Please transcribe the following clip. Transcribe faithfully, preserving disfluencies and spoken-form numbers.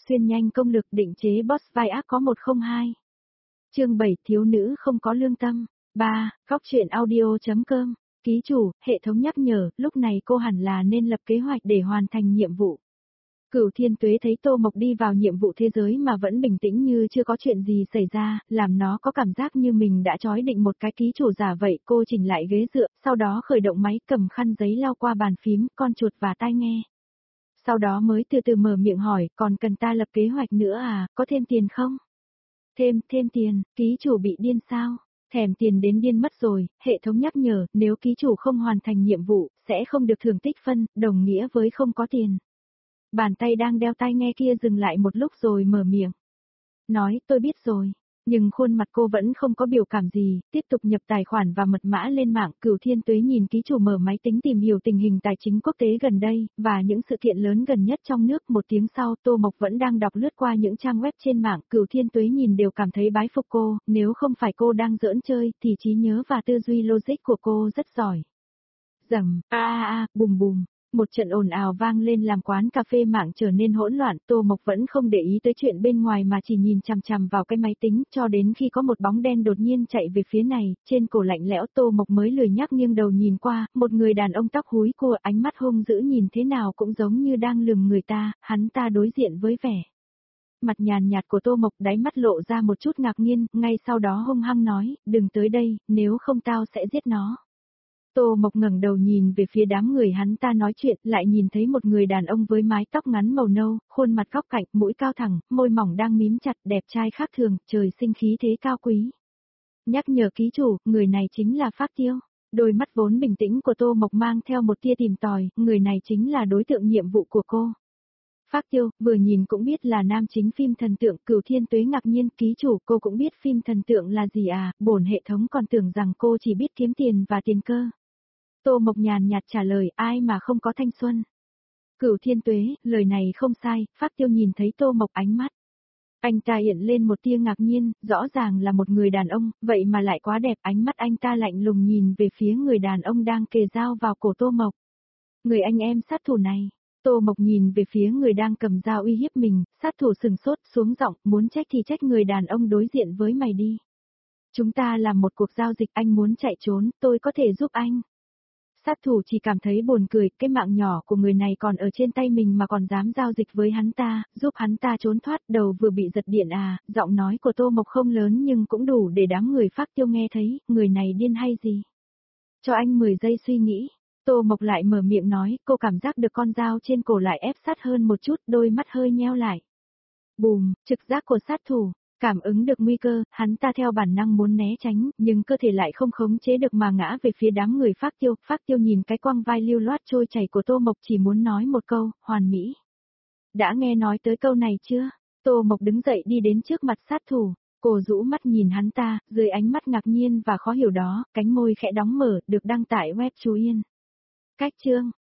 xuyên nhanh công lực định chế boss vai ác có một không hai. Chương bảy thiếu nữ không có lương tâm. ba. Góc truyện audio.com. Ký chủ, hệ thống nhắc nhở, lúc này cô hẳn là nên lập kế hoạch để hoàn thành nhiệm vụ. Cửu Thiên Tuế thấy Tô Mộc đi vào nhiệm vụ thế giới mà vẫn bình tĩnh như chưa có chuyện gì xảy ra, làm nó có cảm giác như mình đã trói định một cái ký chủ giả vậy. Cô chỉnh lại ghế dựa, sau đó khởi động máy, cầm khăn giấy lau qua bàn phím, con chuột và tai nghe. Sau đó mới từ từ mở miệng hỏi, còn cần ta lập kế hoạch nữa à, có thêm tiền không? Thêm, thêm tiền, ký chủ bị điên sao? Thèm tiền đến điên mất rồi, hệ thống nhắc nhở, nếu ký chủ không hoàn thành nhiệm vụ, sẽ không được thưởng tích phân, đồng nghĩa với không có tiền. Bàn tay đang đeo tai nghe kia dừng lại một lúc rồi mở miệng. Nói, tôi biết rồi. Nhưng khuôn mặt cô vẫn không có biểu cảm gì, tiếp tục nhập tài khoản và mật mã lên mạng. Cửu Thiên Tuế nhìn ký chủ mở máy tính tìm hiểu tình hình tài chính quốc tế gần đây, và những sự kiện lớn gần nhất trong nước. Một tiếng sau, Tô Mộc vẫn đang đọc lướt qua những trang web trên mạng. Cửu Thiên Tuế nhìn đều cảm thấy bái phục cô, nếu không phải cô đang giỡn chơi, thì trí nhớ và tư duy logic của cô rất giỏi. Rầm, a a a, bùm bùm. Một trận ồn ào vang lên làm quán cà phê mạng trở nên hỗn loạn. Tô Mộc vẫn không để ý tới chuyện bên ngoài mà chỉ nhìn chằm chằm vào cái máy tính, cho đến khi có một bóng đen đột nhiên chạy về phía này, trên cổ lạnh lẽo. Tô Mộc mới lười nhác nghiêng đầu nhìn qua, một người đàn ông tóc húi cua, ánh mắt hung dữ nhìn thế nào cũng giống như đang lườm người ta. Hắn ta đối diện với vẻ mặt nhàn nhạt của Tô Mộc, đáy mắt lộ ra một chút ngạc nhiên, ngay sau đó hung hăng nói, đừng tới đây, nếu không tao sẽ giết nó. Tô Mộc ngẩng đầu nhìn về phía đám người hắn ta nói chuyện, lại nhìn thấy một người đàn ông với mái tóc ngắn màu nâu, khuôn mặt góc cạnh, mũi cao thẳng, môi mỏng đang mím chặt, đẹp trai khác thường, trời sinh khí thế cao quý. Nhắc nhở ký chủ, người này chính là Phác Tiêu. Đôi mắt vốn bình tĩnh của Tô Mộc mang theo một tia tìm tòi, người này chính là đối tượng nhiệm vụ của cô. Phác Tiêu, vừa nhìn cũng biết là nam chính phim thần tượng. Cửu Thiên Tuế ngạc nhiên, ký chủ, cô cũng biết phim thần tượng là gì à, bổn hệ thống còn tưởng rằng cô chỉ biết kiếm tiền và tiền cơ. Tô Mộc nhàn nhạt trả lời, ai mà không có thanh xuân. Cửu Thiên Tuế, lời này không sai. Phác Tiêu nhìn thấy Tô Mộc ánh mắt. Anh ta hiện lên một tia ngạc nhiên, rõ ràng là một người đàn ông, vậy mà lại quá đẹp. Ánh mắt anh ta lạnh lùng nhìn về phía người đàn ông đang kề dao vào cổ Tô Mộc. Người anh em sát thủ này. Tô Mộc nhìn về phía người đang cầm dao uy hiếp mình, sát thủ sừng sốt, xuống giọng, muốn trách thì trách người đàn ông đối diện với mày đi. Chúng ta làm một cuộc giao dịch, anh muốn chạy trốn, tôi có thể giúp anh. Sát thủ chỉ cảm thấy buồn cười, cái mạng nhỏ của người này còn ở trên tay mình mà còn dám giao dịch với hắn ta, giúp hắn ta trốn thoát, đầu vừa bị giật điện à. Giọng nói của Tô Mộc không lớn nhưng cũng đủ để đám người Phác Tiêu nghe thấy, người này điên hay gì. Cho anh mười giây suy nghĩ. Tô Mộc lại mở miệng nói, cô cảm giác được con dao trên cổ lại ép sát hơn một chút, đôi mắt hơi nheo lại. Bùm, trực giác của sát thủ. Cảm ứng được nguy cơ, hắn ta theo bản năng muốn né tránh, nhưng cơ thể lại không khống chế được mà ngã về phía đám người Phác Tiêu. Phác Tiêu nhìn cái quang vai lưu loát trôi chảy của Tô Mộc, chỉ muốn nói một câu, hoàn mỹ. Đã nghe nói tới câu này chưa? Tô Mộc đứng dậy đi đến trước mặt sát thủ, cô rũ mắt nhìn hắn ta, dưới ánh mắt ngạc nhiên và khó hiểu đó, cánh môi khẽ đóng mở, được đăng tải web Chú Yên. Cách chương